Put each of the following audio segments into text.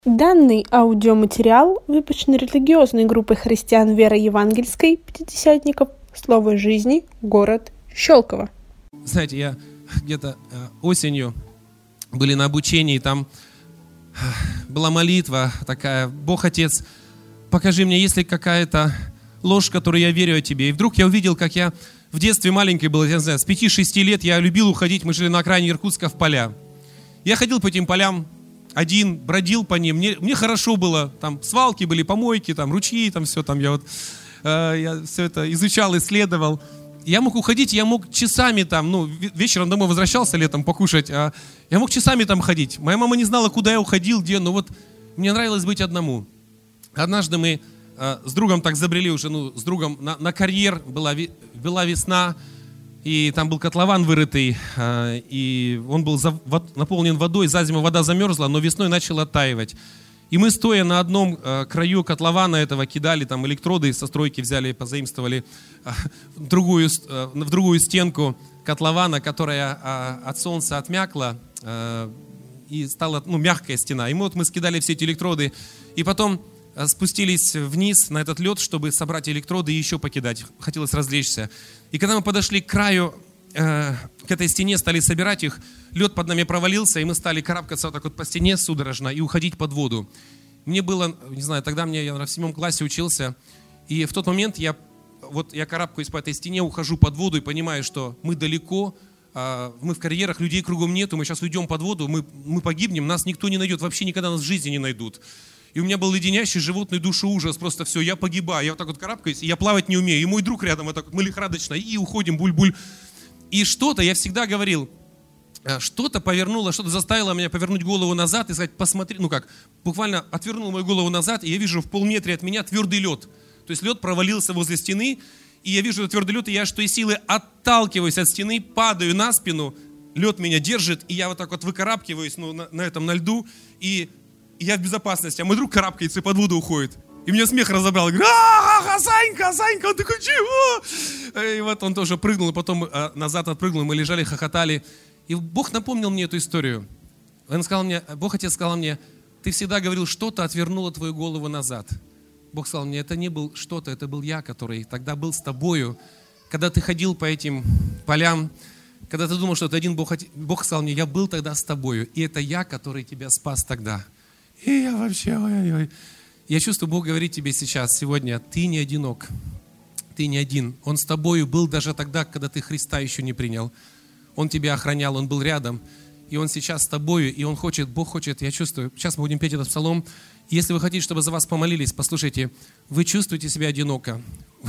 Данный аудиоматериал выпущен религиозной группой христиан Веры Евангельской Пятидесятников «Слово жизни», город Щелково. Знаете, я где-то осенью были на обучении, там была молитва такая: Бог Отец, покажи мне, есть ли какая-то ложь, которой я верю о Тебе. И вдруг я увидел, как я в детстве маленький был, я не знаю, с 5-6 лет я любил уходить, мы жили на окраине Иркутска, в поля. Я ходил по этим полям один, бродил по ним, мне хорошо было, там свалки были, помойки, там ручьи, там все, там я все это изучал, исследовал. Я мог уходить, я мог часами там, вечером домой возвращался летом покушать, я мог часами там ходить. Моя мама не знала, куда я уходил, где, но вот мне нравилось быть одному. Однажды мы с другом так забрели уже, с другом на карьер, была весна, и там был котлован вырытый, и он был наполнен водой, за зиму вода замерзла, но весной начала оттаивать. И мы, стоя на одном краю котлована этого, кидали там электроды со стройки, взяли, позаимствовали в другую стенку котлована, которая от солнца отмякла, и стала мягкая стена. И мы скидали все эти электроды, и потом спустились вниз на этот лед, чтобы собрать электроды и еще покидать. Хотелось развлечься. И когда мы подошли к краю, к этой стене, стали собирать их, лед под нами провалился, и мы стали карабкаться вот так вот по стене судорожно и уходить под воду. Мне было, не знаю, тогда я в 7 классе учился, и в тот момент я карабкаюсь по этой стене, ухожу под воду и понимаю, что мы далеко, мы в карьерах, людей кругом нету, мы сейчас уйдем под воду, мы погибнем, нас никто не найдет, вообще никогда нас в жизни не найдут. И у меня был леденящий животный душу ужас, просто все, я погибаю, я вот так вот карабкаюсь, и я плавать не умею, и мой друг рядом, вот так вот, мы лихорадочно, и уходим, буль-буль. И что-то, я всегда говорил, что-то повернуло, что-то заставило меня повернуть голову назад и сказать: посмотри, буквально отвернул мою голову назад, и я вижу в полметре от меня твердый лед. То есть лед провалился возле стены, и я вижу этот твердый лед, и я что из силы отталкиваюсь от стены, падаю на спину, лед меня держит, и я вот так вот выкарабкиваюсь на льду, и я в безопасности, а мой друг карабкается и под воду уходит. И меня смех разобрал. Я говорю: Санька, он такой: чего? И вот он тоже прыгнул, и потом назад отпрыгнул, мы лежали, хохотали. И Бог напомнил мне эту историю. Бог Отец сказал мне: ты всегда говорил, что-то отвернуло твою голову назад. Бог сказал мне: это не был что-то, это был я, который тогда был с тобою. Когда ты ходил по этим полям, когда ты думал, что это один Бог Бог сказал мне: я был тогда с тобою, и это я, который тебя спас тогда. И я вообще, ой-ой-ой. Я чувствую, Бог говорит тебе сейчас, сегодня: ты не одинок, ты не один. Он с тобою был даже тогда, когда ты Христа еще не принял. Он тебя охранял, Он был рядом, и Он сейчас с тобою, и Бог хочет, я чувствую, сейчас мы будем петь этот псалом. Если вы хотите, чтобы за вас помолились, послушайте, вы чувствуете себя одиноко,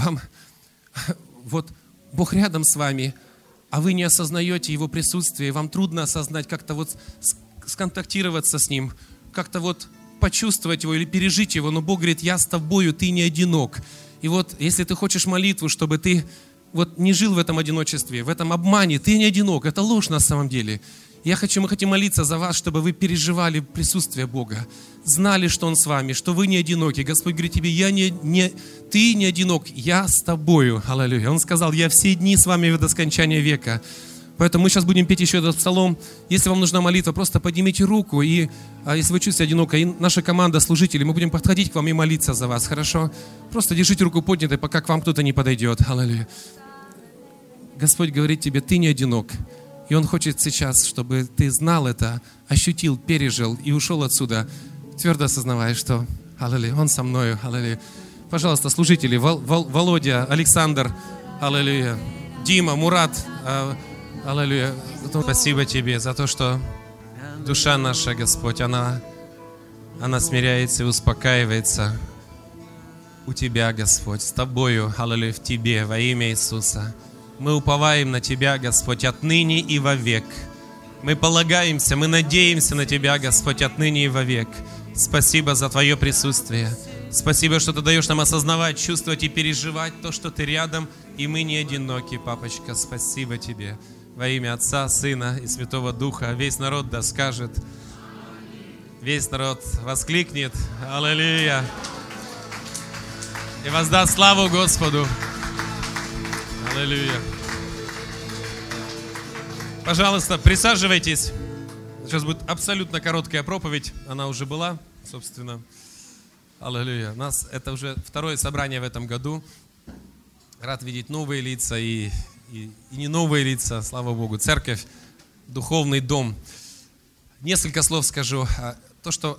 Бог рядом с вами, а вы не осознаете Его присутствие, вам трудно осознать, как-то сконтактироваться с Ним, как-то почувствовать Его или пережить Его, но Бог говорит: я с тобою, ты не одинок. И если ты хочешь молитву, чтобы ты не жил в этом одиночестве, в этом обмане, ты не одинок, это ложь на самом деле. Мы хотим молиться за вас, чтобы вы переживали присутствие Бога, знали, что Он с вами, что вы не одиноки. Господь говорит тебе: ты не одинок, я с тобою. Аллилуйя. Он сказал: я все дни с вами до скончания века. Поэтому мы сейчас будем петь еще этот псалом. Если вам нужна молитва, просто поднимите руку. И если вы чувствуете одиноко, и наша команда служителей, мы будем подходить к вам и молиться за вас, хорошо? Просто держите руку поднятой, пока к вам кто-то не подойдет. Аллилуйя. Господь говорит тебе: ты не одинок. И Он хочет сейчас, чтобы ты знал это, ощутил, пережил и ушел отсюда, твердо осознавая, что аллилуйя, Он со мною. Аллилуйя. Пожалуйста, служители, Володя, Александр, аллилуйя, Дима, Мурат, аллилуйя. Спасибо Тебе за то, что душа наша, Господь, она смиряется и успокаивается у Тебя, Господь, с Тобою, аллилуйя, в Тебе, во имя Иисуса. Мы уповаем на Тебя, Господь, отныне и вовек. Мы полагаемся, мы надеемся на Тебя, Господь, отныне и вовек. Спасибо за Твое присутствие. Спасибо, что Ты даешь нам осознавать, чувствовать и переживать то, что Ты рядом, и мы не одиноки, Папочка. Спасибо Тебе. Во имя Отца, Сына и Святого Духа. Весь народ да скажет. Весь народ воскликнет: аллилуйя! И воздаст славу Господу. Аллилуйя. Пожалуйста, присаживайтесь. Сейчас будет абсолютно короткая проповедь. Она уже была. собственно. Аллилуйя. У нас это уже второе собрание в этом году. Рад видеть новые лица и не новые лица, слава Богу. Церковь, духовный дом. Несколько слов скажу. Что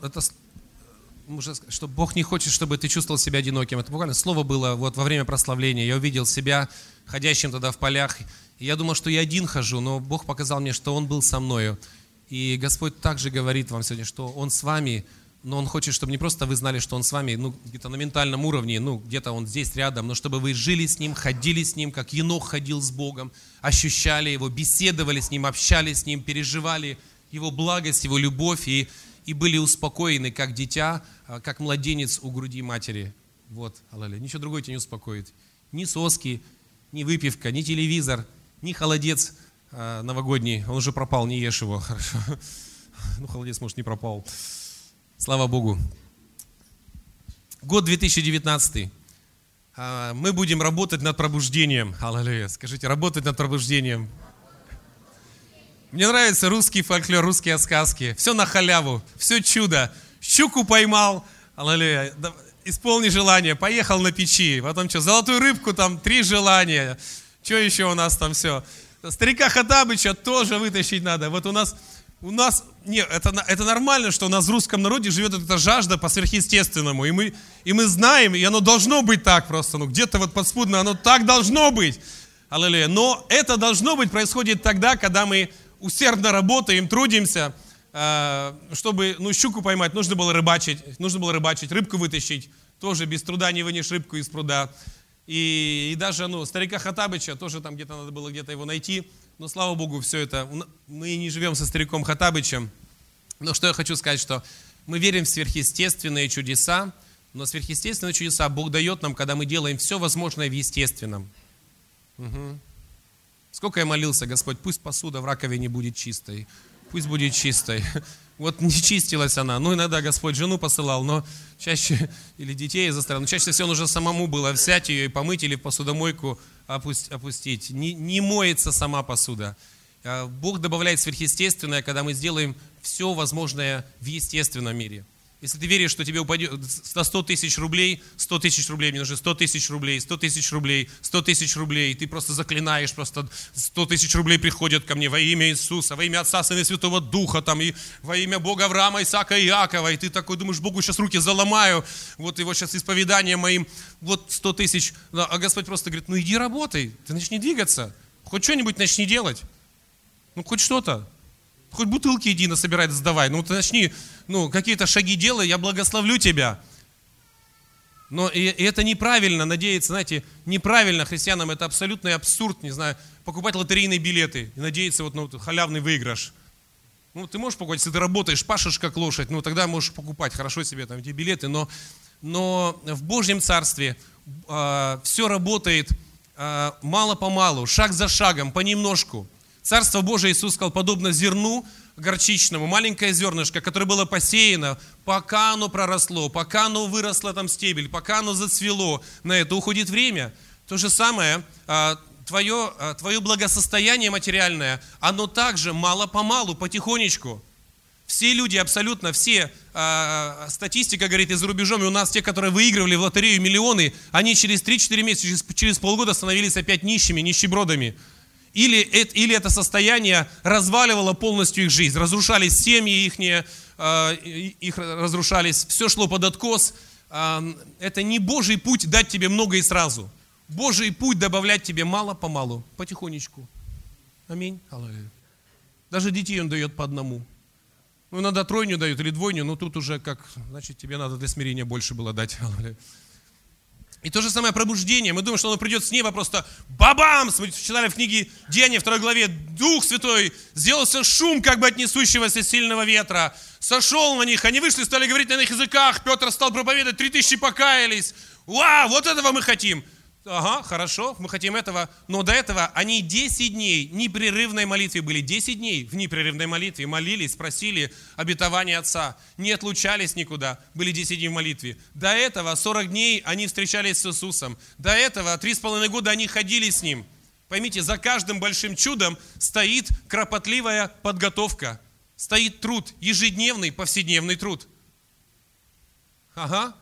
Бог не хочет, чтобы ты чувствовал себя одиноким. Это буквально слово было вот во время прославления. Я увидел себя ходящим тогда в полях. И я думал, что я один хожу, но Бог показал мне, что Он был со мною. И Господь также говорит вам сегодня, что Он с вами, но Он хочет, чтобы не просто вы знали, что Он с вами, где-то на ментальном уровне, где-то Он здесь рядом, но чтобы вы жили с Ним, ходили с Ним, как Енох ходил с Богом, ощущали Его, беседовали с Ним, общались с Ним, переживали Его благость, Его любовь и были успокоены, как дитя, как младенец у груди матери. Вот, аллилуйя. Ничего другое тебя не успокоит. Ни соски, ни выпивка, ни телевизор, ни холодец новогодний. Он уже пропал, не ешь его. Хорошо. Холодец, может, не пропал. Слава Богу. Год 2019. Мы будем работать над пробуждением. Аллилуйя. Скажите, работать над пробуждением. Мне нравится русский фольклор, русские сказки. Все на халяву, все чудо. Щуку поймал, аллилуйя, исполни желание, поехал на печи. Потом что, золотую рыбку, там 3 желания. Что еще у нас там все? Старика Хаттабыча тоже вытащить надо. Вот у нас нет, это нормально, что у нас в русском народе живет эта жажда по сверхъестественному. И мы знаем, и оно должно быть так просто. Где-то вот подспудно оно так должно быть. Аллилуйя. Но это должно быть, происходит тогда, когда мы усердно работаем, трудимся, чтобы щуку поймать, нужно было рыбачить, рыбку вытащить, тоже без труда не вынешь рыбку из пруда. И даже старика Хаттабыча тоже там где-то надо было его найти, но слава Богу, все это, мы не живем со стариком Хаттабычем. Но что я хочу сказать, что мы верим в сверхъестественные чудеса, но сверхъестественные чудеса Бог дает нам, когда мы делаем все возможное в естественном. Угу. Сколько я молился, Господь, пусть посуда в раковине будет чистой, пусть будет чистой. Вот не чистилась она. Иногда Господь жену посылал, но чаще, или детей заставлял, но чаще всего нужно самому было взять ее и помыть или в посудомойку опустить. Не моется сама посуда. Бог добавляет сверхъестественное, когда мы сделаем все возможное в естественном мире. Если ты веришь, что тебе упадет на 100 тысяч рублей, 100 тысяч рублей, мне нужны 100 тысяч рублей, 100 тысяч рублей, 100 тысяч рублей, и ты просто заклинаешь, просто 100 тысяч рублей приходят ко мне во имя Иисуса, во имя Отца, Сына и Святого Духа, и во имя Бога Авраама, Исаака и Иакова, и ты такой думаешь, Богу сейчас руки заломаю, вот его сейчас исповедание моим, вот 100 тысяч, а Господь просто говорит, иди работай, ты начни двигаться, хоть что-нибудь начни делать, хоть что-то. Хоть бутылки иди насобирай, сдавай. Ты начни, какие-то шаги делай, я благословлю тебя. Но и это неправильно, надеяться, знаете, неправильно христианам, это абсолютный абсурд, не знаю, покупать лотерейные билеты и надеяться на халявный выигрыш. Ты можешь покупать, если ты работаешь, пашешь как лошадь, тогда можешь покупать хорошо себе эти билеты, но в Божьем Царстве все работает мало-помалу, шаг за шагом, понемножку. Царство Божие, Иисус сказал, подобно зерну горчичному, маленькое зернышко, которое было посеяно, пока оно проросло, пока оно выросло там стебель, пока оно зацвело, на это уходит время. То же самое, твое благосостояние материальное, оно также мало-помалу, потихонечку. Все люди, абсолютно все, статистика говорит и за рубежом, и у нас те, которые выигрывали в лотерею миллионы, они через 3-4 месяца, через полгода становились опять нищими, нищебродами. Или это состояние разваливало полностью их жизнь, разрушались семьи их разрушались, все шло под откос. Это не Божий путь дать тебе много и сразу. Божий путь добавлять тебе мало-помалу, потихонечку. Аминь. Даже детей Он дает по одному. Иногда тройню дают или двойню, но тут уже значит, тебе надо для смирения больше было дать. И то же самое пробуждение. Мы думаем, что оно придет с неба просто бабам! Мы читали в книге Деяния, 2 главе, Дух Святой, сделался шум как бы от несущегося сильного ветра, сошел на них, они вышли, стали говорить на иных языках, Петр стал проповедовать, 3000 покаялись. Вау, вот этого мы хотим. Ага, хорошо, мы хотим этого. Но до этого они 10 дней непрерывной молитве были. 10 дней в непрерывной молитве молились, просили обетования Отца. Не отлучались никуда, были 10 дней в молитве. До этого 40 дней они встречались с Иисусом. До этого 3,5 года они ходили с Ним. Поймите, за каждым большим чудом стоит кропотливая подготовка. Стоит труд, ежедневный, повседневный труд. Ага.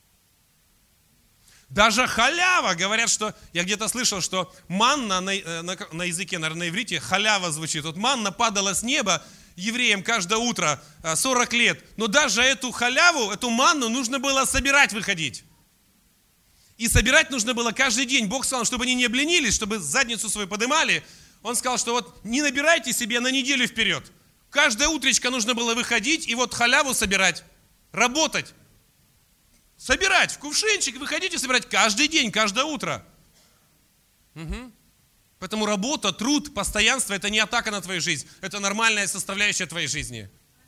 Даже халява, говорят, что, я где-то слышал, что манна на языке, наверное, на иврите, халява звучит. Вот манна падала с неба евреям каждое утро 40 лет. Но даже эту халяву, эту манну нужно было собирать, выходить. И собирать нужно было каждый день. Бог сказал, чтобы они не обленились, чтобы задницу свою поднимали. Он сказал, что вот не набирайте себе на неделю вперед. Каждое утречко нужно было выходить и вот халяву собирать, работать. Собирать в кувшинчик, выходите собирать каждый день, каждое утро. Угу. Поэтому работа, труд, постоянство – это не атака на твою жизнь. Это нормальная составляющая твоей жизни.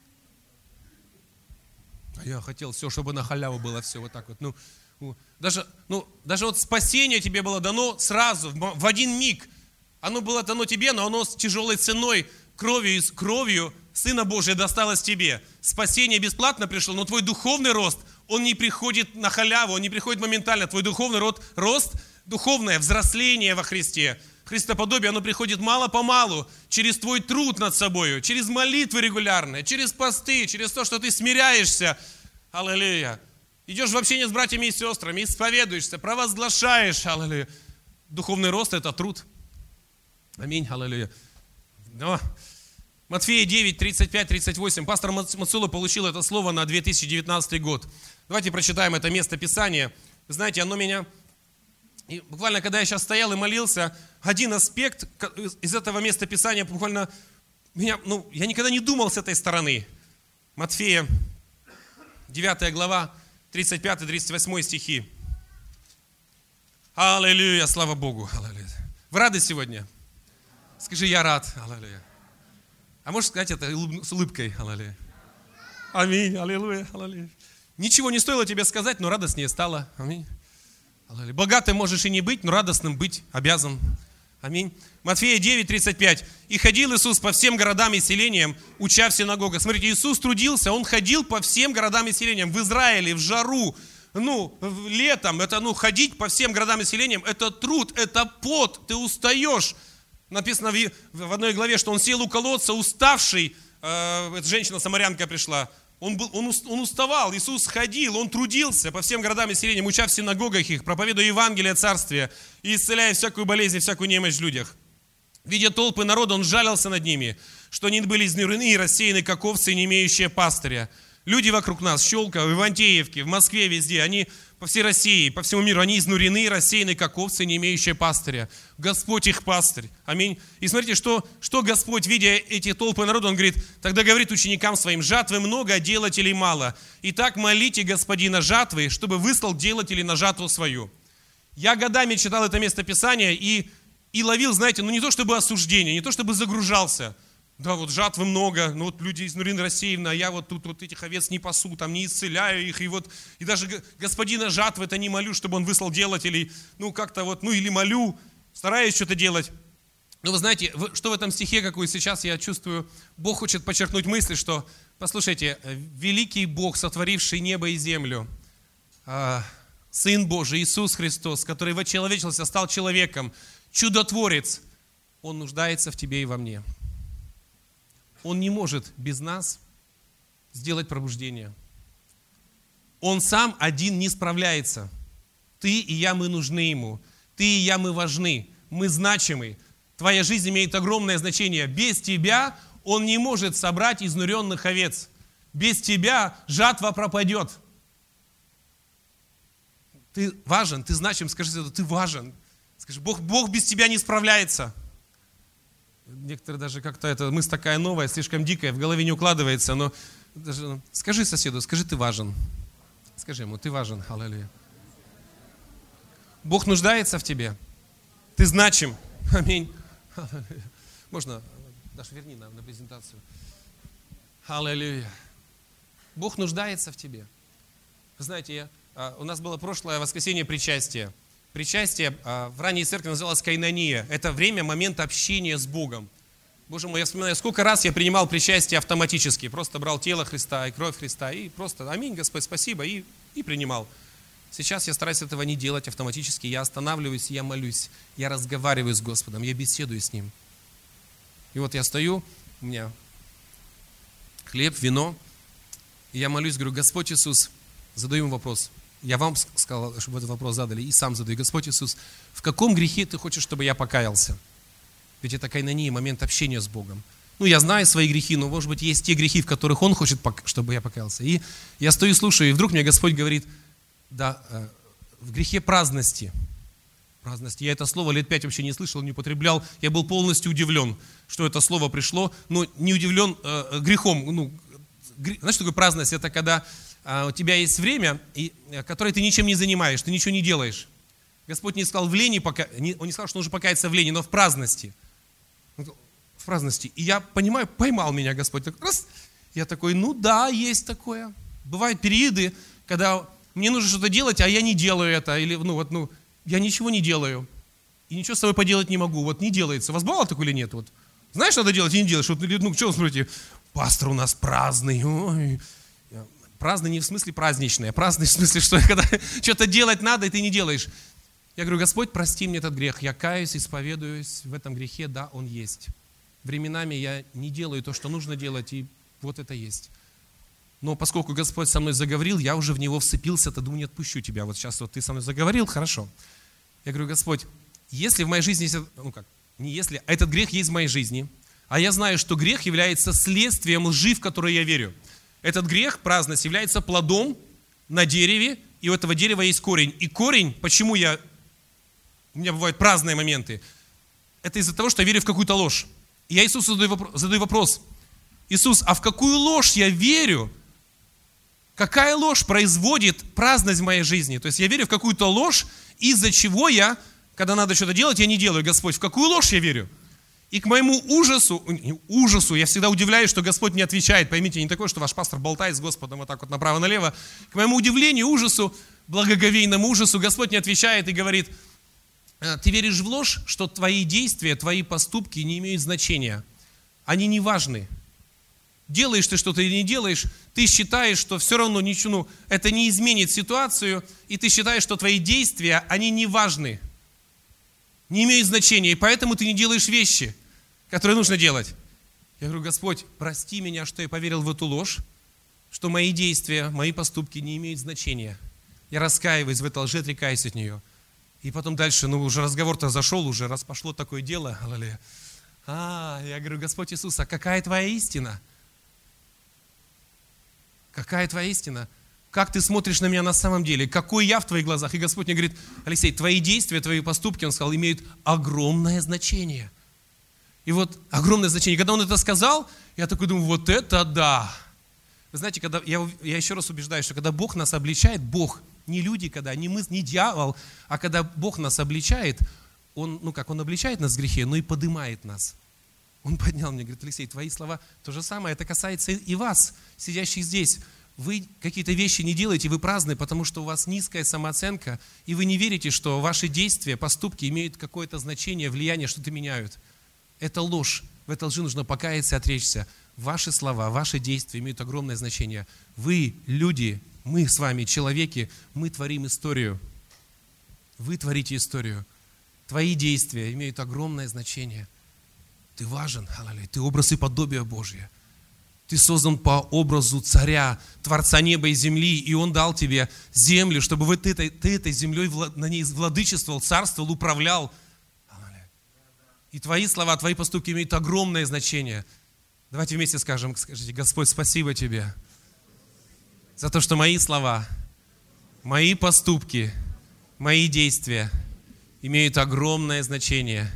А я хотел все, чтобы на халяву было все вот так вот. Даже вот спасение тебе было дано сразу, в один миг. Оно было дано тебе, но оно с тяжелой ценой, кровью Сына Божия досталось тебе. Спасение бесплатно пришло, но твой духовный рост, он не приходит на халяву, он не приходит моментально. Твой духовный рост, духовное взросление во Христе, Христоподобие, оно приходит мало-помалу, через твой труд над собой, через молитвы регулярные, через посты, через то, что ты смиряешься. Аллилуйя. Идешь в общение с братьями и сестрами, исповедуешься, провозглашаешь. Аллилуйя. Духовный рост – это труд. Аминь. Аллилуйя. Матфея 9, 35-38. Пастор Мацула получил это слово на 2019 год. Давайте прочитаем это место Писания. Вы знаете, оно меня... И буквально, когда я сейчас стоял и молился, один аспект из этого места Писания буквально... я никогда не думал с этой стороны. Матфея, 9 глава, 35-38 стихи. Аллилуйя, слава Богу. Аллилуйя. Вы рады сегодня? Скажи, я рад. Аллилуйя. А можешь сказать это с улыбкой? Аллилуйя. Аминь. Аллилуйя. Аллилуйя. Ничего не стоило тебе сказать, но радостнее стало. Аминь. Аллилуйя. Богатым можешь и не быть, но радостным быть обязан. Аминь. Матфея 9, 35. «И ходил Иисус по всем городам и селениям, уча в синагогах». Смотрите, Иисус трудился, Он ходил по всем городам и селениям. В Израиле, в жару, летом, это ходить по всем городам и селениям, это труд, это пот, ты устаешь. Написано в одной главе, что Он сел у колодца, уставший, эта женщина-самарянка пришла. Он уставал, Иисус ходил, Он трудился по всем городам и селениям, уча в синагогах их, проповедуя Евангелие Царствия и исцеляя всякую болезнь и всякую немощь в людях. Видя толпы народа, Он жалился над ними, что они были изнурены и рассеяны, как овцы, не имеющие пастыря. Люди вокруг нас, в Щелково, в Ивантеевке, в Москве, везде, они по всей России, по всему миру, они изнурены и рассеяны, как овцы, не имеющие пастыря. Господь их пастырь. Аминь. И смотрите, что Господь, видя эти толпы народа, Он говорит, тогда говорит ученикам своим, жатвы много, а делателей мало. Итак, молите Господина жатвы, чтобы выслал делателей на жатву свою. Я годами читал это место Писания и ловил, знаете, не то чтобы осуждение, не то чтобы загружался. Да, вот жатвы много, люди изнурены, рассеяны, а я вот тут этих овец не пасу, там не исцеляю их, и даже Господина жатвы-то не молю, чтобы Он выслал делателей, или молю, стараюсь что-то делать. Но вы знаете, что в этом стихе, какой сейчас я чувствую, Бог хочет подчеркнуть мысль, что, послушайте, великий Бог, сотворивший небо и землю, Сын Божий, Иисус Христос, который вочеловечился, стал человеком, чудотворец, Он нуждается в тебе и во мне. Он не может без нас сделать пробуждение. Он сам один не справляется. Ты и я, мы нужны Ему. Ты и я, мы важны. Мы значимы. Твоя жизнь имеет огромное значение. Без тебя Он не может собрать изнуренных овец. Без тебя жатва пропадет. Ты важен, ты значим. Скажи, ты важен. Скажи, Бог без тебя не справляется. Некоторые даже как-то мысль такая новая, слишком дикая, в голове не укладывается, но даже, скажи соседу, скажи, ты важен. Скажи ему, ты важен. Аллилуйя. Бог нуждается в тебе. Ты значим. Аминь. Можно, Даша, верни на презентацию. Аллилуйя. Бог нуждается в тебе. Вы знаете, у нас было прошлое воскресенье причастие. Причастие в ранней церкви называлось кайнония. Это время, момент общения с Богом. Боже мой, я вспоминаю, сколько раз я принимал причастие автоматически. Просто брал тело Христа и кровь Христа и просто аминь, Господь, спасибо, и принимал. Сейчас я стараюсь этого не делать автоматически. Я останавливаюсь, я молюсь, я разговариваю с Господом, я беседую с Ним. И вот я стою, у меня хлеб, вино, и я молюсь, говорю, Господь Иисус, задаю ему вопрос. Я вам сказал, чтобы этот вопрос задали, и сам задаю. Господь Иисус, в каком грехе ты хочешь, чтобы я покаялся? Ведь это кайнония, момент общения с Богом. Ну, я знаю свои грехи, но, может быть, есть те грехи, в которых Он хочет, чтобы я покаялся. И я стою и слушаю, и вдруг мне Господь говорит, да, в грехе праздности. Праздности. Я это слово лет 5 вообще не слышал, не употреблял. Я был полностью удивлен, что это слово пришло, но не удивлен грехом. Ну, знаешь, что такое праздность? Это когда у тебя есть время, которое ты ничем не занимаешь, ты ничего не делаешь. Господь не сказал в лени, Он не сказал, что нужно покаяться в лени, но в праздности. В праздности. И я понимаю, поймал меня Господь. Так, раз. Я такой, ну да, есть такое. Бывают периоды, когда мне нужно что-то делать, а я не делаю это. Или, я ничего не делаю. И ничего с собой поделать не могу. Вот не делается. У вас бывало такое или нет? Вот. Знаешь, что надо делать и не делаешь? Вот, что вы смотрите? Пастор у нас праздный. Ой. Праздный не в смысле праздничный, а праздный в смысле, что когда что-то делать надо, и ты не делаешь. Я говорю, Господь, прости мне этот грех. Я каюсь, исповедуюсь в этом грехе. Да, он есть. Временами я не делаю то, что нужно делать, и вот это есть. Но поскольку Господь со мной заговорил, я уже в Него вцепился, то думаю, не отпущу тебя. Вот сейчас вот ты со мной заговорил, хорошо. Я говорю, Господь, если в моей жизни, не если, а этот грех есть в моей жизни, а я знаю, что грех является следствием лжи, в которую я верю. Этот грех, праздность, является плодом на дереве, и у этого дерева есть корень. И корень, почему у меня бывают праздные моменты, это из-за того, что я верю в какую-то ложь. И я Иисусу задаю вопрос. Иисус, а в какую ложь я верю? Какая ложь производит праздность в моей жизни? То есть я верю в какую-то ложь, из-за чего я, когда надо что-то делать, я не делаю. Господь, в какую ложь я верю? И к моему ужасу, я всегда удивляюсь, что Господь мне отвечает. Поймите, не такое, что ваш пастор болтает с Господом вот так вот направо-налево. К моему удивлению, ужасу, благоговейному ужасу, Господь мне отвечает и говорит, ты веришь в ложь, что твои действия, твои поступки не имеют значения. Они не важны. Делаешь ты что-то или не делаешь, ты считаешь, что все равно ничего, это не изменит ситуацию, и ты считаешь, что твои действия, они не важны, не имеют значения, и поэтому ты не делаешь вещи, которые нужно делать. Я говорю, Господь, прости меня, что я поверил в эту ложь, что мои действия, мои поступки не имеют значения. Я раскаиваюсь в этой лжи, отрекаюсь от нее. И потом дальше, уже разговор-то зашел, уже раз пошло такое дело. Аллилуйя. Я говорю, Господь Иисус, а какая твоя истина? Какая твоя истина? Как ты смотришь на меня на самом деле? Какой я в твоих глазах? И Господь мне говорит, Алексей, твои действия, твои поступки, Он сказал, имеют огромное значение. И вот огромное значение. Когда Он это сказал, я такой думаю, вот это да. Вы знаете, когда я еще раз убеждаюсь, что когда Бог нас обличает, Бог, не люди, не дьявол, а когда Бог нас обличает, Он обличает нас в грехе, но и поднимает нас. Он поднял мне, говорит, Алексей, твои слова, то же самое, это касается и вас, сидящих здесь. Вы какие-то вещи не делаете, вы праздны, потому что у вас низкая самооценка, и вы не верите, что ваши действия, поступки имеют какое-то значение, влияние, что-то меняют. Это ложь. В этой лжи нужно покаяться и отречься. Ваши слова, ваши действия имеют огромное значение. Вы, люди, мы с вами, человеки, мы творим историю. Вы творите историю. Твои действия имеют огромное значение. Ты важен, аллилуйя, ты образ и подобие Божье. Ты создан по образу царя, Творца неба и земли, и Он дал тебе землю, чтобы ты этой землей на ней владычествовал, царствовал, управлял. И твои слова, твои поступки имеют огромное значение. Давайте вместе скажите, Господь, спасибо Тебе за то, что мои слова, мои поступки, мои действия имеют огромное значение.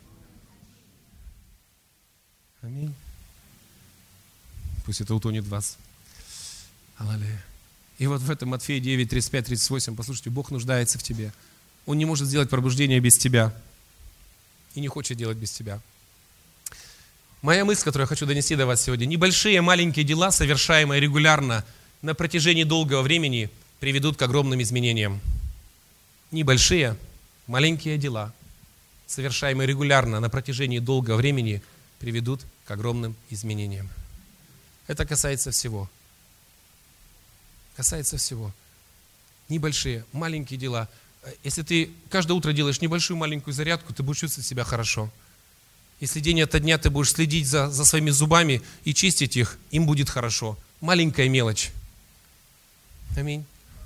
Аминь. Пусть это утонет в вас. Аллилуйя. И вот в этом Матфея 9, 35, 38, послушайте, Бог нуждается в тебе. Он не может сделать пробуждение без тебя. И не хочет делать без тебя. Моя мысль, которую я хочу донести до вас сегодня. Небольшие, маленькие дела, совершаемые регулярно на протяжении долгого времени, приведут к огромным изменениям. Небольшие, маленькие дела, совершаемые регулярно на протяжении долгого времени, приведут к огромным изменениям. Это касается всего. Касается всего. Небольшие, маленькие дела. Если ты каждое утро делаешь небольшую маленькую зарядку, ты будешь чувствовать себя хорошо. Если день ото дня ты будешь следить за своими зубами и чистить их, им будет хорошо. Маленькая мелочь. Аминь.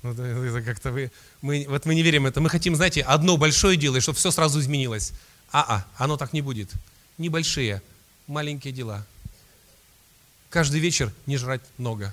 Вот это как-то мы не верим в это. Мы хотим, знаете, одно большое дело, и чтобы все сразу изменилось. Оно так не будет. Небольшие, маленькие дела. Каждый вечер не жрать много.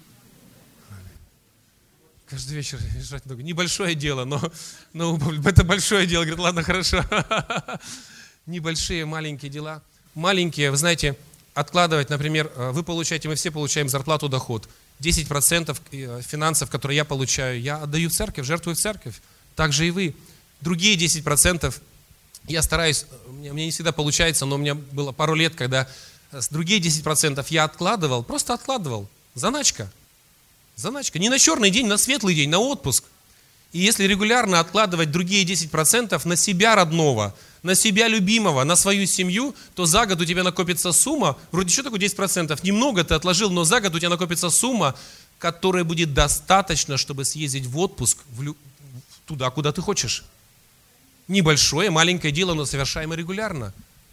Каждый вечер не жрать много. Небольшое дело, но это большое дело. Говорит, ладно, хорошо. Небольшие, маленькие дела. Маленькие, вы знаете, откладывать, например, вы получаете, мы все получаем зарплату, доход. 10% финансов, которые я получаю, я отдаю в церковь, жертвую в церковь. Так же и вы. Другие 10% я стараюсь, мне не всегда получается, но у меня было пару лет, когда другие 10% я откладывал, просто откладывал. Заначка. Заначка. Не на черный день, на светлый день, на отпуск. И если регулярно откладывать другие 10% на себя родного, на себя любимого, на свою семью, то за год у тебя накопится сумма, вроде что такое 10%? Немного ты отложил, но за год у тебя накопится сумма, которая будет достаточно, чтобы съездить в отпуск туда, куда ты хочешь. Небольшое, маленькое дело, но совершаемое регулярно.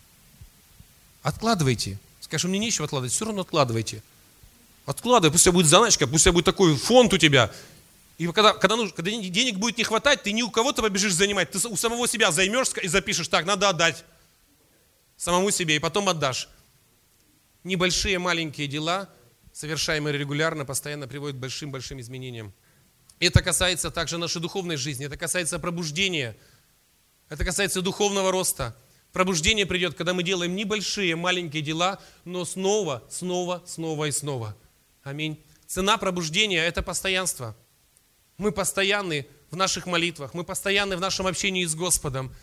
Откладывайте. Скажешь, мне нечего откладывать, все равно откладывайте. Откладывай, пусть у тебя будет заначка, пусть у тебя будет такой фонд у тебя. И когда денег будет не хватать, ты не у кого-то побежишь занимать, ты у самого себя займешь и запишешь, так, надо отдать самому себе, и потом отдашь. Небольшие, маленькие дела, совершаемые регулярно, постоянно приводят к большим-большим изменениям. И это касается также нашей духовной жизни, это касается пробуждения, это касается духовного роста. Пробуждение придет, когда мы делаем небольшие, маленькие дела, но снова и снова. Аминь. Цена пробуждения – это постоянство. Мы постоянны в наших молитвах, мы постоянны в нашем общении с Господом.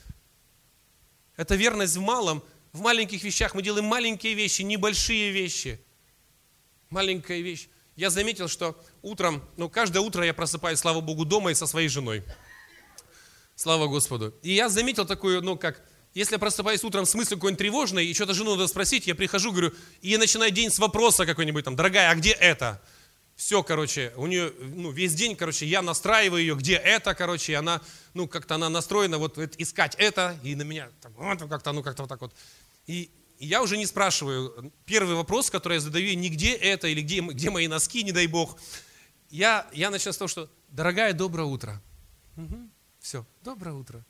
Это верность в малом, в маленьких вещах. Мы делаем маленькие вещи, небольшие вещи. Маленькая вещь. Я заметил, что утром, каждое утро я просыпаюсь, слава Богу, дома и со своей женой. Слава Господу. И я заметил такую, если я просыпаюсь утром с мыслью какой-нибудь тревожной, и что-то жену надо спросить, я прихожу, говорю, и я начинаю день с вопроса какой-нибудь там, дорогая, а где это? Все, у нее, весь день, я настраиваю ее, где это, и она, как-то она настроена искать это, и на меня, как-то вот так вот. И я уже не спрашиваю, первый вопрос, который я задаю, не где это, или где мои носки, не дай Бог. Я начну с того, что, дорогая, доброе утро. Все, доброе утро.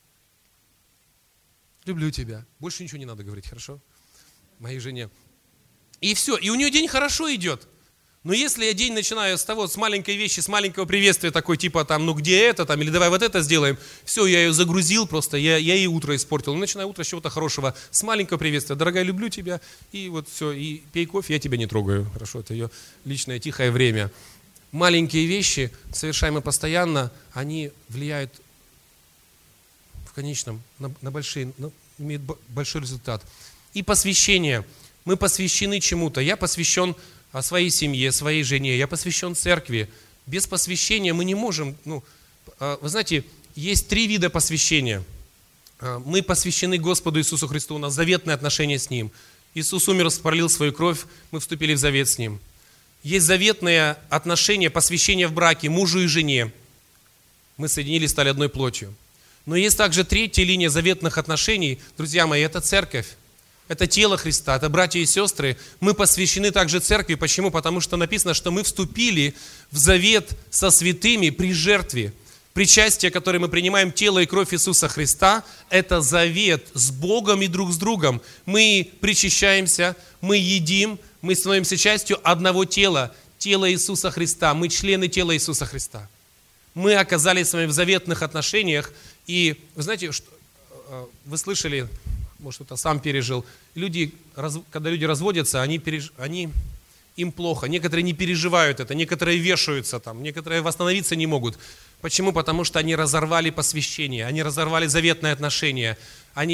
Люблю тебя. Больше ничего не надо говорить, хорошо? Моей жене. И все, и у нее день хорошо идет. Но если я день начинаю с маленькой вещи, с маленького приветствия, такой типа где это, или давай вот это сделаем, все, я ее загрузил просто, я ей утро испортил. Начинаю утро с чего-то хорошего, с маленького приветствия. Дорогая, люблю тебя, и вот все, и пей кофе, я тебя не трогаю. Хорошо, это ее личное тихое время. Маленькие вещи, совершаемые постоянно, они влияют в конечном на большие, имеют большой результат. И посвящение. Мы посвящены чему-то. Я посвящен своей семье, своей жене. Я посвящен церкви. Без посвящения мы не можем... вы знаете, есть 3 вида посвящения. Мы посвящены Господу Иисусу Христу. У нас заветные отношения с Ним. Иисус умер, пролил свою кровь. Мы вступили в завет с Ним. Есть заветные отношения, посвящение в браке мужу и жене. Мы соединились, стали одной плотью. Но есть также 3-я линия заветных отношений. Друзья мои, это церковь. Это тело Христа, это братья и сестры. Мы посвящены также церкви. Почему? Потому что написано, что мы вступили в завет со святыми при жертве. Причастие, которое мы принимаем, тело и кровь Иисуса Христа, это завет с Богом и друг с другом. Мы причащаемся, мы едим, мы становимся частью одного тела, тела Иисуса Христа. Мы члены тела Иисуса Христа. Мы оказались с вами в заветных отношениях. И вы знаете, вы слышали, может, кто-то сам пережил, когда люди разводятся, им плохо. Некоторые не переживают это, некоторые вешаются некоторые восстановиться не могут. Почему? Потому что они разорвали посвящение, они разорвали заветные отношения, они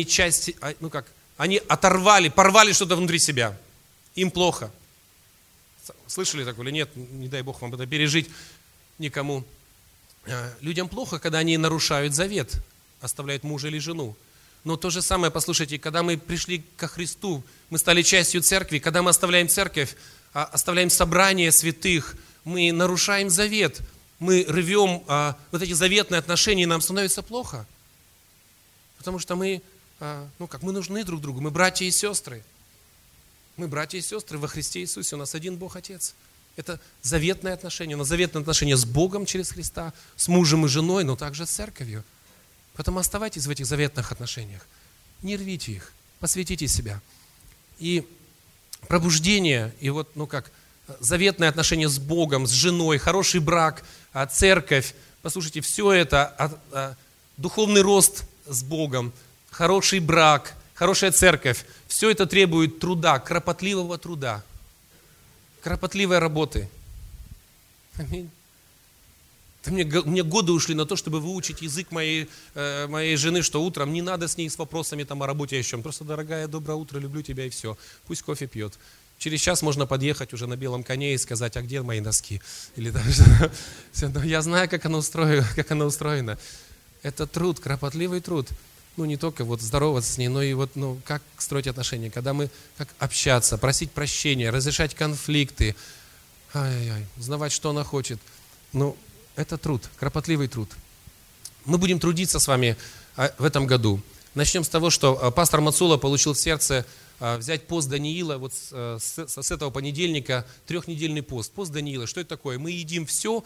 порвали что-то внутри себя. Им плохо. Слышали такое или нет? Не дай Бог вам это пережить никому. Людям плохо, когда они нарушают завет, оставляют мужа или жену. Но то же самое, послушайте, когда мы пришли ко Христу, мы стали частью церкви, когда мы оставляем церковь, оставляем собрание святых, мы нарушаем завет, мы рвем вот эти заветные отношения, и нам становится плохо. Потому что мы нужны друг другу, мы братья и сестры. Мы братья и сестры во Христе Иисусе, у нас один Бог Отец. Это заветное отношение, но заветное отношение с Богом через Христа, с мужем и женой, но также с церковью. Поэтому оставайтесь в этих заветных отношениях. Не рвите их, посвятите себя. И пробуждение, и вот, заветное отношение с Богом, с женой, хороший брак, церковь, послушайте, все это, духовный рост с Богом, хороший брак, хорошая церковь, все это требует труда, кропотливого труда, кропотливой работы. Аминь. Мне годы ушли на то, чтобы выучить язык моей жены, что утром не надо с ней с вопросами о работе, о чем. Просто, дорогая, доброе утро, люблю тебя и все. Пусть кофе пьет. Через час можно подъехать уже на белом коне и сказать, а где мои носки? Или там что-то. Я знаю, как оно устроено. Это труд, кропотливый труд. Не только здороваться с ней, но и как строить отношения, когда мы как общаться, просить прощения, разрешать конфликты, узнавать, что она хочет. Это труд, кропотливый труд. Мы будем трудиться с вами в этом году. Начнем с того, что пастор Мацула получил в сердце взять пост Даниила, с этого понедельника, 3-недельный пост. Пост Даниила, что это такое? Мы едим все,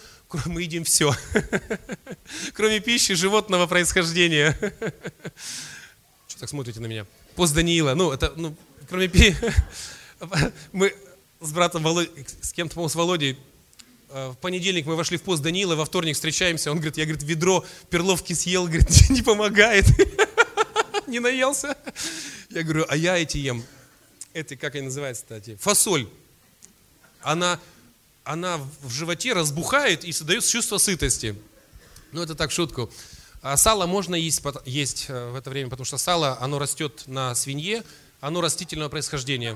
кроме пищи животного происхождения. Что так смотрите на меня? Пост Даниила, кроме пищи. Мы с братом Володей, с кем-то, по-моему, с Володей, в понедельник мы вошли в пост Даниила, во вторник встречаемся, он говорит, я ведро перловки съел, говорит, не помогает. Не наелся. Я говорю, а я эти ем. Это, как они называются, кстати? Фасоль. Она в животе разбухает и создает чувство сытости. Это так в шутку. А сало можно есть в это время, потому что сало, оно растет на свинье, оно растительного происхождения.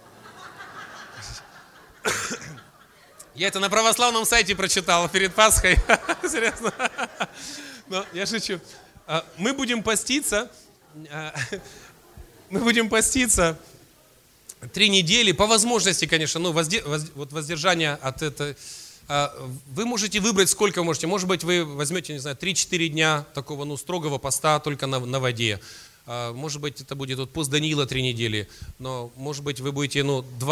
Я это на православном сайте прочитал перед Пасхой. Серьезно. Но я шучу. Мы будем поститься 3 недели, по возможности, конечно, воздержание от этого. Вы можете выбрать, сколько можете. Может быть, вы возьмете, 3-4 дня такого, строгого поста только на воде. Может быть, это будет пост Даниила 3 недели. Но, может быть, вы будете,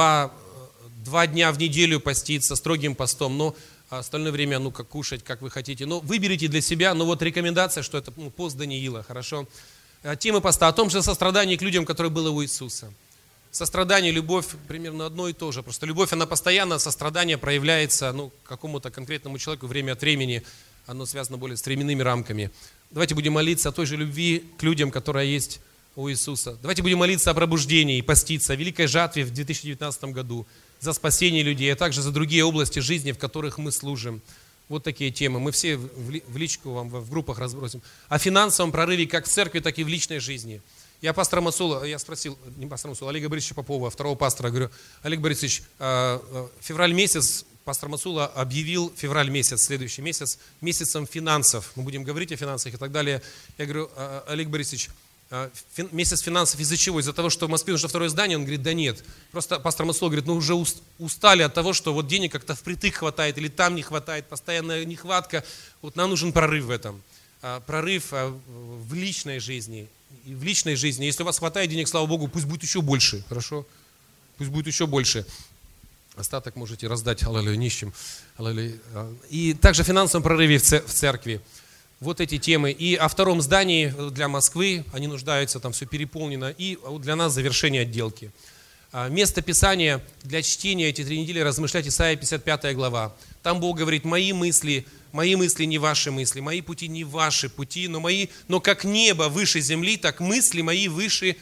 2 дня в неделю поститься строгим постом, но остальное время, как кушать, как вы хотите. Но выберите для себя, рекомендация, что это пост Даниила, хорошо? Тема поста о том же сострадании к людям, которое было у Иисуса. Сострадание, любовь примерно одно и то же. Просто любовь, она постоянно, сострадание проявляется, какому-то конкретному человеку время от времени. Оно связано более с временными рамками. Давайте будем молиться о той же любви к людям, которая есть у Иисуса. Давайте будем молиться о пробуждении и поститься, о великой жатве в 2019 году. За спасение людей, а также за другие области жизни, в которых мы служим. Вот такие темы. Мы все в личку вам, в группах разбросим. О финансовом прорыве как в церкви, так и в личной жизни. Я пастора Мацула, я спросил, не пастора Мацула, Олега Борисовича Попова, второго пастора, говорю, Олег Борисович, февраль месяц, пастор Мацула объявил февраль месяц, следующий месяц, месяцем финансов. Мы будем говорить о финансах и так далее. Я говорю, Олег Борисович, месяц финансов из-за чего? Из-за того, что в Москве нужно второе здание? Он говорит, да нет. Просто пастор Мацула говорит, уже устали от того, что денег как-то впритык хватает, или там не хватает, постоянная нехватка. Нам нужен прорыв в этом. Прорыв в личной жизни. И в личной жизни. Если у вас хватает денег, слава Богу, пусть будет еще больше. Хорошо? Пусть будет еще больше. Остаток можете раздать, аллилуйя, нищим. Аллилуйя. И также в финансовом прорыве в церкви. Вот эти темы. И о втором здании для Москвы, они нуждаются, там все переполнено. И для нас завершение отделки. Место Писания для чтения эти 3 недели размышлять Исайя 55 глава. Там Бог говорит, мои мысли не ваши мысли, мои пути не ваши пути, но как небо выше земли, так мысли мои выше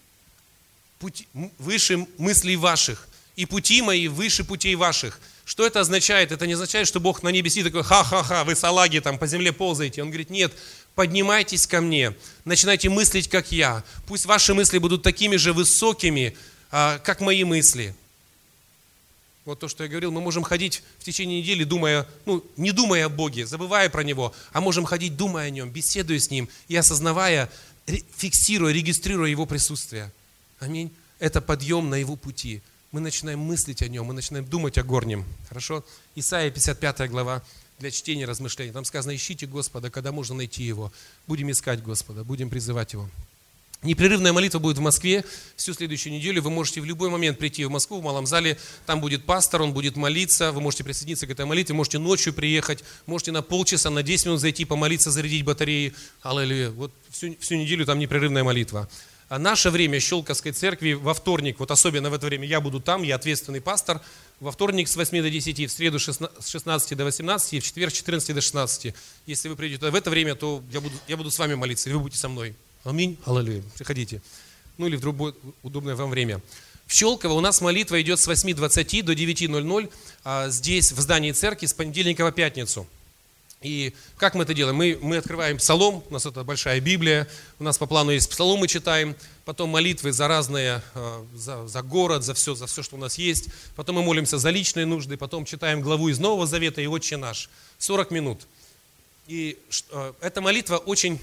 мыслей ваших. И пути мои выше путей ваших. Что это означает? Это не означает, что Бог на небе сидит такой, ха-ха-ха, вы салаги там по земле ползаете. Он говорит, нет, поднимайтесь ко мне, начинайте мыслить, как я. Пусть ваши мысли будут такими же высокими, как мои мысли. Вот то, что я говорил, мы можем ходить в течение недели, не думая о Боге, забывая про Него, а можем ходить, думая о Нем, беседуя с Ним и осознавая, фиксируя, регистрируя Его присутствие. Аминь. Это подъем на Его пути. Мы начинаем мыслить о Нем, мы начинаем думать о горнем. Хорошо? Исайя 55 глава для чтения, размышлений. Там сказано, ищите Господа, когда можно найти Его. Будем искать Господа, будем призывать Его. Непрерывная молитва будет в Москве всю следующую неделю. Вы можете в любой момент прийти в Москву, в малом зале. Там будет пастор, он будет молиться. Вы можете присоединиться к этой молитве. Можете ночью приехать. Можете на полчаса, на 10 минут зайти, помолиться, зарядить батареи. Аллилуйя. Вот всю неделю там непрерывная молитва. А наше время Щелковской церкви во вторник, вот особенно в это время я буду там, я ответственный пастор. Во вторник с 8 до 10, в среду с 16 до 18, и в четверг с 14 до 16. Если вы придете в это время, то я буду с вами молиться, и вы будете со мной. Аминь. Аллилуйя. Приходите. Ну или в другое удобное вам время. В Щелково у нас молитва идет с 8:20 до 9:00 здесь, в здании церкви, с понедельника по пятницу. И как мы это делаем? Мы открываем псалом, у нас это большая Библия, у нас по плану есть псалом, мы читаем, потом молитвы за разные, за город, за все, что у нас есть, потом мы молимся за личные нужды, потом читаем главу из Нового Завета и Отче наш. 40 минут. И эта молитва очень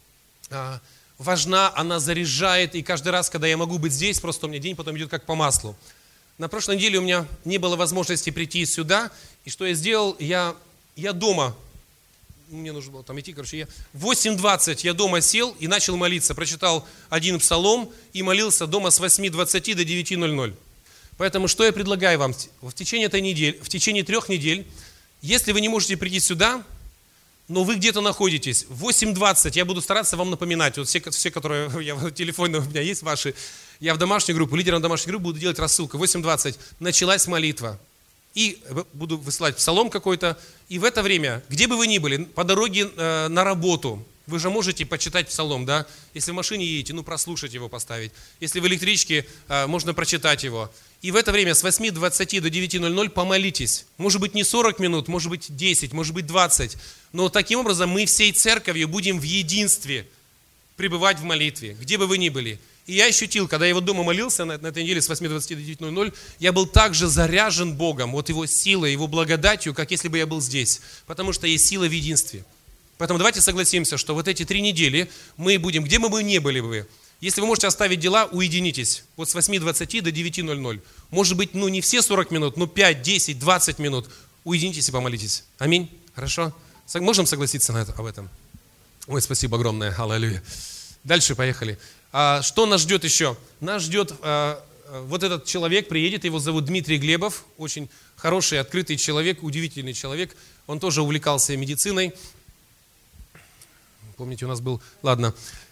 важна, она заряжает, и каждый раз, когда я могу быть здесь, просто у меня день потом идет как по маслу. На прошлой неделе у меня не было возможности прийти сюда, и что я сделал, я дома, мне нужно было там идти, я в 8:20 я дома сел и начал молиться, прочитал один псалом и молился дома с 8:20 до 9:00. Поэтому что я предлагаю вам в течение этой недели, в течение 3 недель, если вы не можете прийти сюда, но вы где-то находитесь, в 8:20 я буду стараться вам напоминать, вот все, которые телефоны у меня есть ваши, я в домашнюю группу, лидером домашней группы буду делать рассылку, 8:20 началась молитва, и буду высылать псалом какой-то, и в это время, где бы вы ни были, по дороге на работу, вы же можете почитать псалом, да, если в машине едете, прослушать его, поставить, если в электричке, можно прочитать его. И в это время с 8:20 до 9:00 помолитесь. Может быть не 40 минут, может быть 10, может быть 20. Но таким образом мы всей церковью будем в единстве пребывать в молитве, где бы вы ни были. И я ощутил, когда я вот дома молился на этой неделе с 8:20 до 9:00, я был так же заряжен Богом, вот Его силой, Его благодатью, как если бы я был здесь. Потому что есть сила в единстве. Поэтому давайте согласимся, что вот эти 3 недели мы будем, где бы мы ни были бы, если вы можете оставить дела, уединитесь. Вот с 8:20 до 9:00. Может быть, не все 40 минут, но 5, 10, 20 минут. Уединитесь и помолитесь. Аминь. Хорошо? Можем согласиться об этом? Ой, спасибо огромное. Аллилуйя. Дальше поехали. Что нас ждет еще? Нас ждет, вот этот человек приедет, его зовут Дмитрий Глебов. Очень хороший, открытый человек, удивительный человек. Он тоже увлекался медициной. Помните, у нас был... Ладно.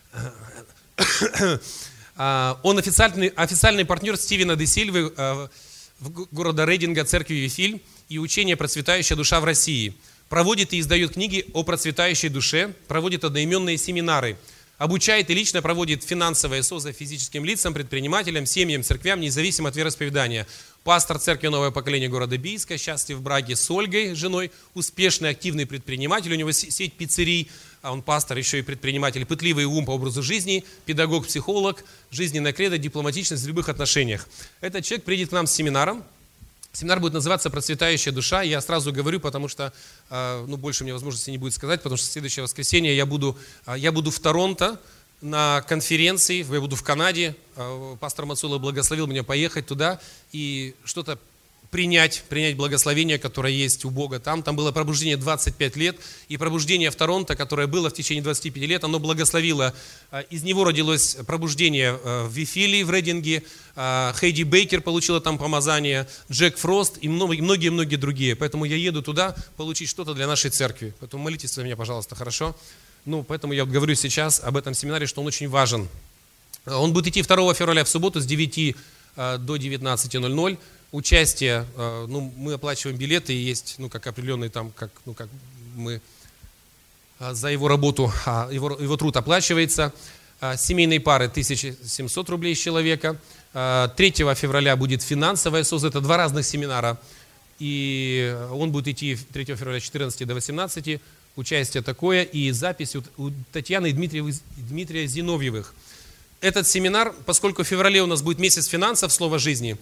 Он официальный партнер Стивена де Сильвы города Рейдинга, церкви Вифиль и учения «Процветающая душа в России». Проводит и издает книги о процветающей душе, проводит одноименные семинары, обучает и лично проводит финансовые СОЗы физическим лицам, предпринимателям, семьям, церквям, независимо от вероисповедания. Пастор церкви «Новое поколение» города Бийска, счастлив в браке с Ольгой, женой, успешный, активный предприниматель, у него сеть пиццерий, а он пастор, еще и предприниматель, пытливый ум по образу жизни, педагог, психолог, жизненная кредо, дипломатичность в любых отношениях. Этот человек приедет к нам с семинаром. Семинар будет называться «Процветающая душа». Я сразу говорю, потому что больше мне возможности не будет сказать, потому что в следующее воскресенье я буду в Торонто на конференции, я буду в Канаде. Пастор Мацула благословил меня поехать туда и что-то принять благословение, которое есть у Бога там. Там было пробуждение 25 лет, и пробуждение в Торонто, которое было в течение 25 лет, оно благословило. Из него родилось пробуждение в Вифилии, в Рейдинге. Хейди Бейкер получила там помазание, Джек Фрост и многие-многие другие. Поэтому я еду туда получить что-то для нашей церкви. Поэтому молитесь за меня, пожалуйста, хорошо? Поэтому я говорю сейчас об этом семинаре, что он очень важен. Он будет идти 2 февраля в субботу с 9 до 19:00. Участие, мы оплачиваем билеты, и есть, как определенный там, как мы за его работу, его труд оплачивается. Семейные пары 1700 рублей с человека. 3 февраля будет финансовая СОЗ, это 2 разных семинара. И он будет идти 3 февраля с 14 до 18. Участие такое, и запись у Татьяны и Дмитрия Зиновьевых. Этот семинар, поскольку в феврале у нас будет месяц финансов, слово жизни,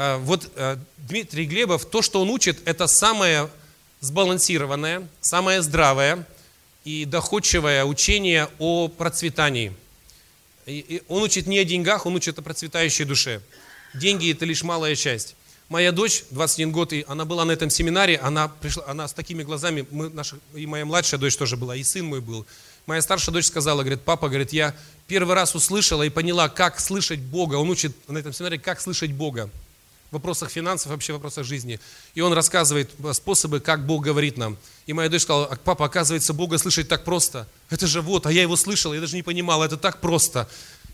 Дмитрий Глебов, то, что он учит, это самое сбалансированное, самое здравое и доходчивое учение о процветании. И он учит не о деньгах, он учит о процветающей душе. Деньги – это лишь малая часть. Моя дочь, 21 год, и она была на этом семинаре, она пришла, она с такими глазами, и моя младшая дочь тоже была, и сын мой был. Моя старшая дочь сказала, говорит, папа, говорит, я первый раз услышала и поняла, как слышать Бога. Он учит на этом семинаре, как слышать Бога. В вопросах финансов, вообще в вопросах жизни. И он рассказывает способы, как Бог говорит нам. И моя дочь сказала, папа, оказывается, Бога слышать так просто. Это же вот, а я его слышала, я даже не понимала, это так просто.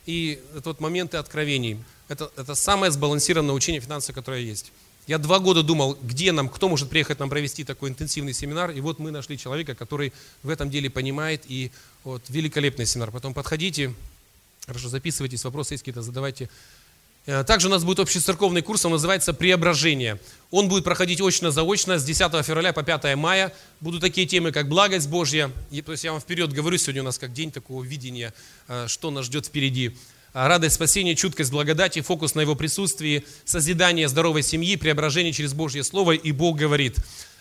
И это вот моменты откровений. Это самое сбалансированное учение финансов, которое есть. Я 2 года думал, где нам, кто может приехать нам провести такой интенсивный семинар. И вот мы нашли человека, который в этом деле понимает. И вот великолепный семинар. Потом подходите, хорошо, записывайтесь, вопросы есть какие-то, задавайте. Также у нас будет общецерковный курс, он называется «Преображение». Он будет проходить очно-заочно с 10 февраля по 5 мая. Будут такие темы, как благость Божья. То есть я вам вперед говорю, сегодня у нас как день такого видения, что нас ждет впереди. Радость спасения, чуткость благодати, фокус на его присутствии, созидание здоровой семьи, преображение через Божье Слово, и Бог говорит.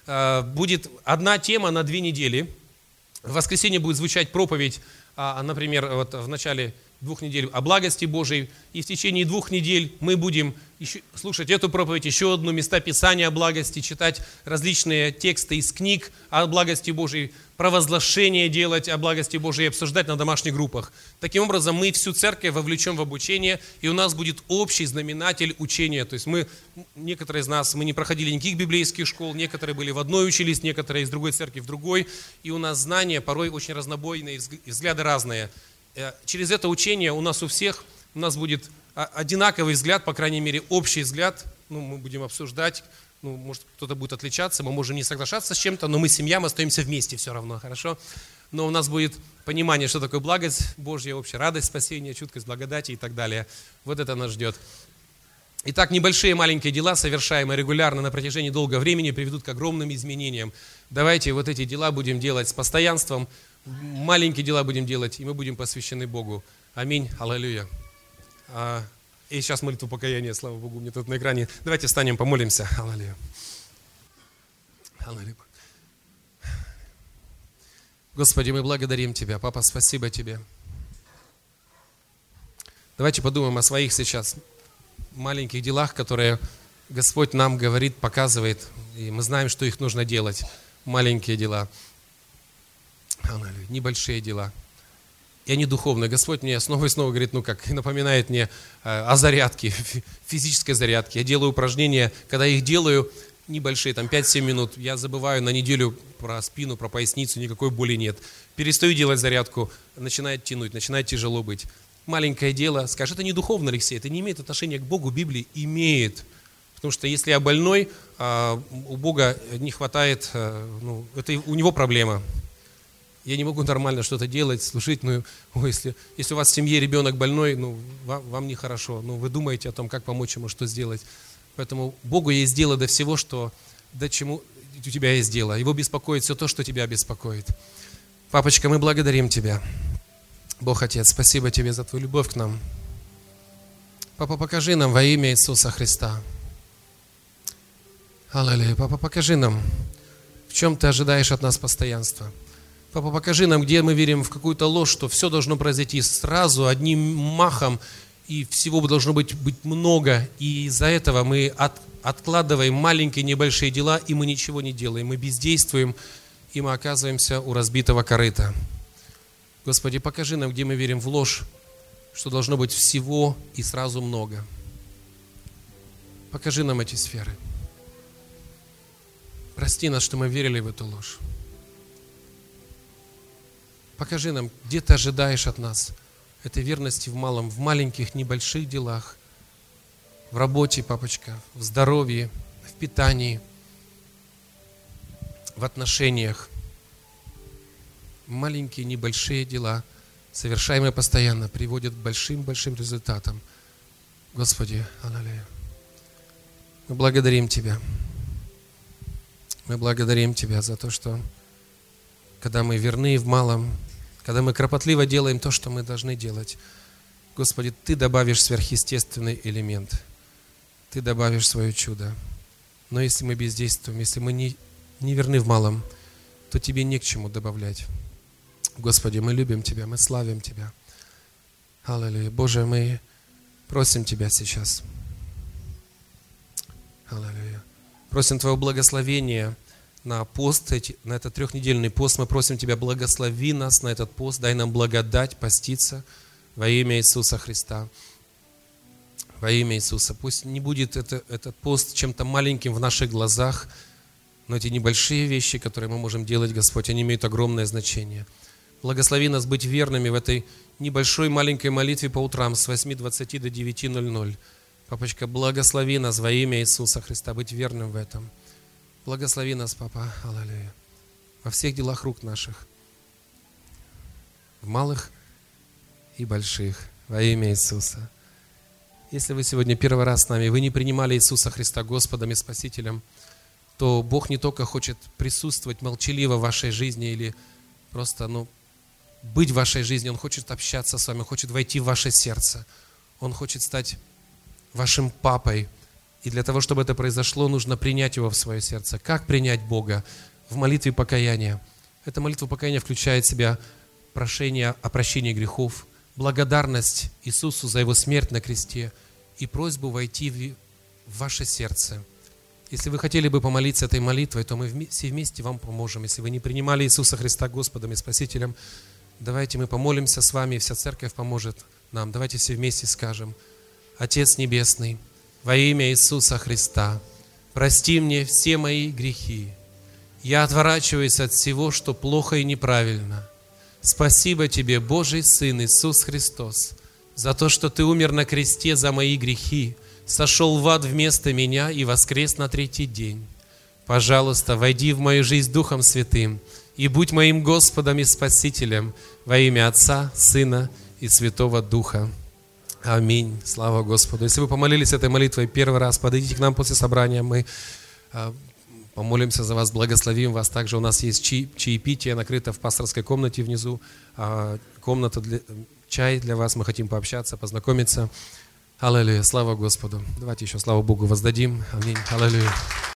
Будет одна тема на 2 недели. В воскресенье будет звучать проповедь, например, вот в начале 2 недель о благости Божией, и в течение 2 недель мы будем слушать эту проповедь, еще одну, места Писания о благости, читать различные тексты из книг о благости Божией, провозглашение делать о благости Божией и обсуждать на домашних группах. Таким образом, мы всю церковь вовлечем в обучение, и у нас будет общий знаменатель учения. То есть некоторые из нас, мы не проходили никаких библейских школ, некоторые были в одной учились, некоторые из другой церкви в другой, и у нас знания порой очень разнобойные, взгляды разные. Через это учение у нас будет одинаковый взгляд, по крайней мере, общий взгляд. Мы будем обсуждать, может, кто-то будет отличаться, мы можем не соглашаться с чем-то, но мы семья, мы остаемся вместе все равно, хорошо? Но у нас будет понимание, что такое благость Божья, общая радость, спасение, чуткость, благодати и так далее. Вот это нас ждет. Итак, небольшие маленькие дела, совершаемые регулярно на протяжении долгого времени, приведут к огромным изменениям. Давайте вот эти дела будем делать с постоянством, маленькие дела будем делать, и мы будем посвящены Богу. Аминь. Аллилуйя. И сейчас молитву покаяния, слава Богу, мне тут на экране. Давайте встанем, помолимся. Аллилуйя. Аллилуйя. Господи, мы благодарим Тебя. Папа, спасибо Тебе. Давайте подумаем о своих сейчас маленьких делах, которые Господь нам говорит, показывает, и мы знаем, что их нужно делать. Маленькие дела. Небольшие дела. И они духовные. Господь мне снова и снова говорит, напоминает мне о зарядке, физической зарядке. Я делаю упражнения, когда их делаю, небольшие, 5-7 минут, я забываю на неделю про спину, про поясницу, никакой боли нет. Перестаю делать зарядку, начинает тянуть, начинает тяжело быть. Маленькое дело, скажешь, это не духовно, Алексей, это не имеет отношения к Богу, Библии имеет. Потому что если я больной, у Бога не хватает, это у Него проблема. Я не могу нормально что-то делать, служить. Если у вас в семье ребенок больной, вам нехорошо. Вы думаете о том, как помочь ему, что сделать. Поэтому Богу есть дело до всего, до чему у тебя есть дело. Его беспокоит все то, что тебя беспокоит. Папочка, мы благодарим Тебя. Бог Отец, спасибо Тебе за Твою любовь к нам. Папа, покажи нам во имя Иисуса Христа. Аллилуйя. Папа, покажи нам, в чем Ты ожидаешь от нас постоянства. Папа, покажи нам, где мы верим в какую-то ложь, что все должно произойти сразу, одним махом, и всего должно быть много. И из-за этого мы откладываем маленькие, небольшие дела, и мы ничего не делаем. Мы бездействуем, и мы оказываемся у разбитого корыта. Господи, покажи нам, где мы верим в ложь, что должно быть всего и сразу много. Покажи нам эти сферы. Прости нас, что мы верили в эту ложь. Покажи нам, где Ты ожидаешь от нас этой верности в малом, в маленьких, небольших делах, в работе, папочка, в здоровье, в питании, в отношениях. Маленькие, небольшие дела, совершаемые постоянно, приводят к большим-большим результатам. Господи, аллилуйя. Мы благодарим Тебя. Мы благодарим Тебя за то, что когда мы верны в малом, когда мы кропотливо делаем то, что мы должны делать, Господи, Ты добавишь сверхъестественный элемент. Ты добавишь свое чудо. Но если мы бездействуем, если мы не верны в малом, то Тебе не к чему добавлять. Господи, мы любим Тебя, мы славим Тебя. Аллилуйя. Боже, мы просим Тебя сейчас. Аллилуйя. Просим Твоего благословения на пост, на этот трехнедельный пост. Мы просим Тебя, благослови нас на этот пост, дай нам благодать поститься во имя Иисуса Христа. Во имя Иисуса. Пусть не будет этот пост чем-то маленьким в наших глазах, но эти небольшие вещи, которые мы можем делать, Господь, они имеют огромное значение. Благослови нас быть верными в этой небольшой маленькой молитве по утрам с 8:20 до 9:00. Папочка, благослови нас во имя Иисуса Христа, быть верным в этом. Благослови нас, Папа, аллилуйя, во всех делах рук наших, в малых и больших, во имя Иисуса. Если вы сегодня первый раз с нами, вы не принимали Иисуса Христа Господом и Спасителем, то Бог не только хочет присутствовать молчаливо в вашей жизни или просто, быть в вашей жизни, Он хочет общаться с вами, Он хочет войти в ваше сердце, Он хочет стать вашим папой. И для того, чтобы это произошло, нужно принять Его в свое сердце. Как принять Бога? В молитве покаяния. Эта молитва покаяния включает в себя прошение о прощении грехов, благодарность Иисусу за Его смерть на кресте и просьбу войти в ваше сердце. Если вы хотели бы помолиться этой молитвой, то мы все вместе вам поможем. Если вы не принимали Иисуса Христа Господом и Спасителем, давайте мы помолимся с вами, и вся церковь поможет нам. Давайте все вместе скажем: Отец Небесный, во имя Иисуса Христа, прости мне все мои грехи. Я отворачиваюсь от всего, что плохо и неправильно. Спасибо Тебе, Божий Сын Иисус Христос, за то, что Ты умер на кресте за мои грехи, сошел в ад вместо меня и воскрес на третий день. Пожалуйста, войди в мою жизнь Духом Святым и будь моим Господом и Спасителем во имя Отца, Сына и Святого Духа. Аминь. Слава Господу. Если вы помолились этой молитвой первый раз, подойдите к нам после собрания, мы помолимся за вас, благословим вас. Также у нас есть чаепитие, накрыто в пасторской комнате внизу, комната чай для вас, мы хотим пообщаться, познакомиться. Аллилуйя, слава Господу. Давайте еще славу Богу воздадим. Аминь. Аллилуйя.